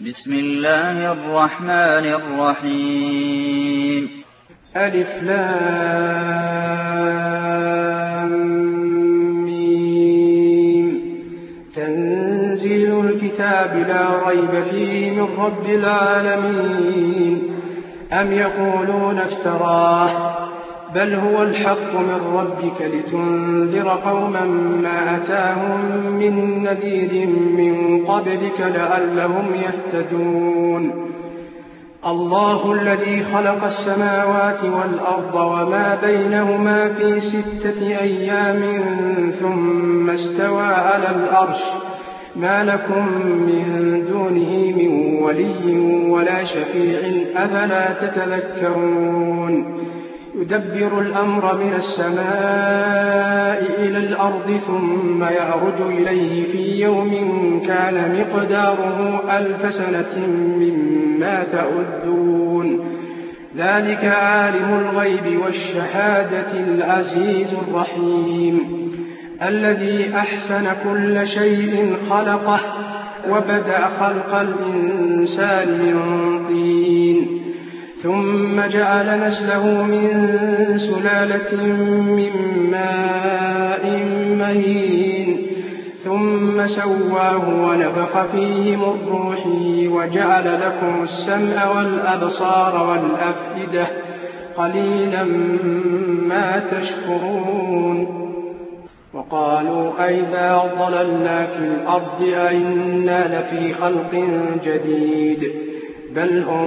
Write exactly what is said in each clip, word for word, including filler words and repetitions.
بسم الله الرحمن الرحيم. ألف لام ميم. تنزيل الكتاب لا ريب فيه من رب العالمين. أم يقولون افتراه بل هو الحق من ربك لتنذر قوما ما أتاهم من نذير من قبلك لعلهم يهتدون. الله الذي خلق السماوات والأرض وما بينهما في ستة أيام ثم استوى على العرش ما لكم من دونه من ولي ولا شفيع أفلا تتذكرون. يدبر الأمر من السماء إلى الأرض ثم يعرج إليه في يوم كان مقداره ألف سنة مما تعدون. ذلك عالم الغيب والشهادة العزيز الرحيم الذي أحسن كل شيء خلقه وبدأ خلق الإنسان من طين ثم جعل نسله من سلالة من ماء مهين ثم سواه ونفخ فيه من روحه وجعل لكم السمع والأبصار والأفئدة قليلا ما تشكرون. وقالوا أئذا ضللنا في الأرض أئنا لفي خلق جديد بل هم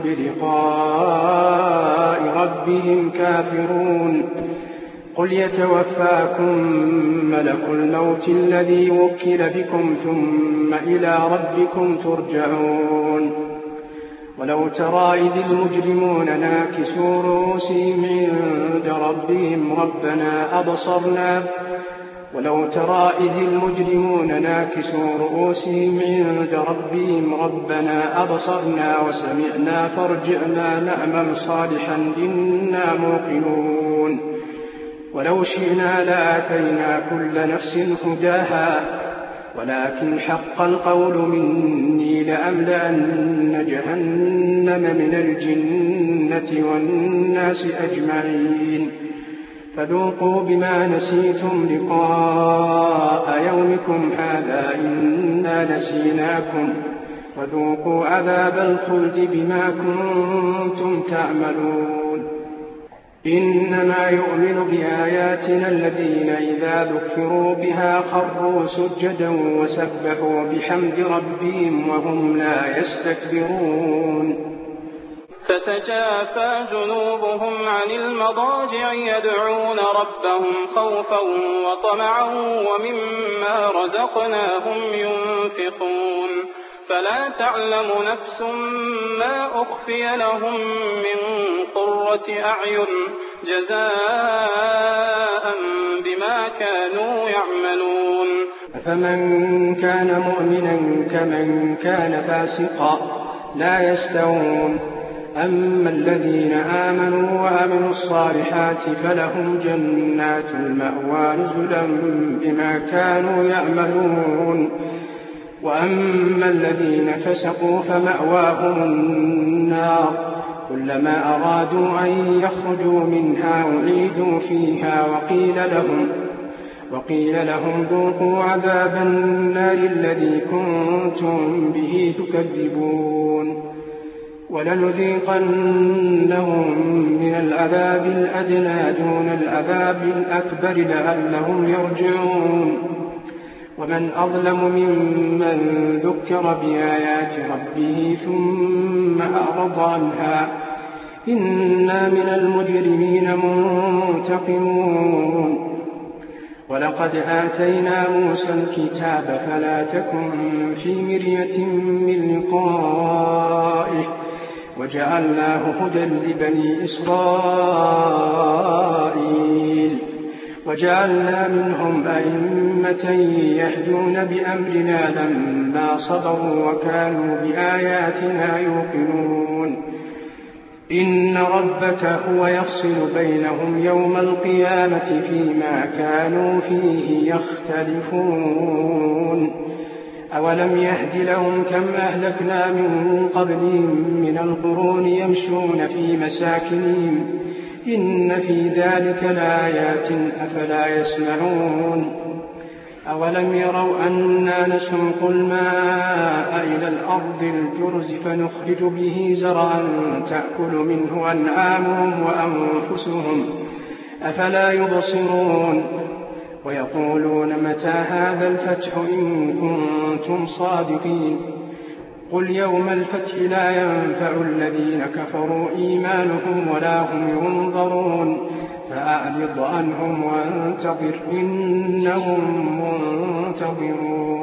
بلقاء ربهم كافرون. قل يتوفاكم ملك الموت الذي وكل بكم ثم إلى ربكم ترجعون. ولو ترى إذ المجرمون ناكسوا رؤوسهم عند ربهم ربنا أبصرنا ولو ترى إذ المجرمون ناكسوا رؤوسهم عند ربهم ربنا أبصرنا وسمعنا فارجعنا نعمل صالحا إنا موقنون. ولو شئنا لآتينا كل نفس هداها ولكن حق القول مني لأملأن جهنم من الجنة والناس أجمعين. فذوقوا بما نسيتم لقاء يومكم هذا إنا نسيناكم وذوقوا عذاب الخلد بما كنتم تعملون. إنما يؤمن بآياتنا الذين إذا ذكروا بها خروا سجدا وسبحوا بحمد ربهم وهم لا يستكبرون. تتجافى جنوبهم عن المضاجع يدعون ربهم خوفا وطمعا ومما رزقناهم ينفقون. فلا تعلم نفس ما أخفي لهم من قرة أعين جزاء بما كانوا يعملون. فمن كان مؤمنا كمن كان فاسقا لا يستوون. أما الذين آمنوا وعملوا الصالحات فلهم جنات المأوى نزلا بما كانوا يعملون. وأما الذين فسقوا فمأواهم النار كلما أرادوا أن يخرجوا منها أعيدوا فيها وقيل لهم وقيل لهم ذوقوا عذاب النار الذي كنتم به تكذبون. ولنذيقنهم من العذاب الأدنى دون العذاب الأكبر لعلهم يرجعون. ومن أظلم ممن ذكر بآيات ربه ثم أعرض عنها إنا من المجرمين منتقمون. ولقد آتينا موسى الكتاب فلا تكن في مرية من لقائه وجعلناه هدى لبني إسرائيل وجعلنا منهم أئمة يهدون بأمرنا لما صبروا وكانوا بآياتنا يوقنون. إن ربك هو يفصل بينهم يوم القيامة فيما كانوا فيه يختلفون. أولم يهد لهم كم أهلكنا من قبلهم من القرون يمشون في مساكنهم إن في ذلك لآيات أفلا يسمعون أولم يروا أنا نسوق الماء إلى الأرض الجرز فنخرج به زرعا تأكل منه أنعامهم وأنفسهم أفلا يبصرون ويقولون متى هذا الفتح إن كنتم صادقين قل يوم الفتح لا ينفع الذين كفروا إيمانهم ولا هم ينظرون فأعرض عنهم وانتظر إنهم منتظرون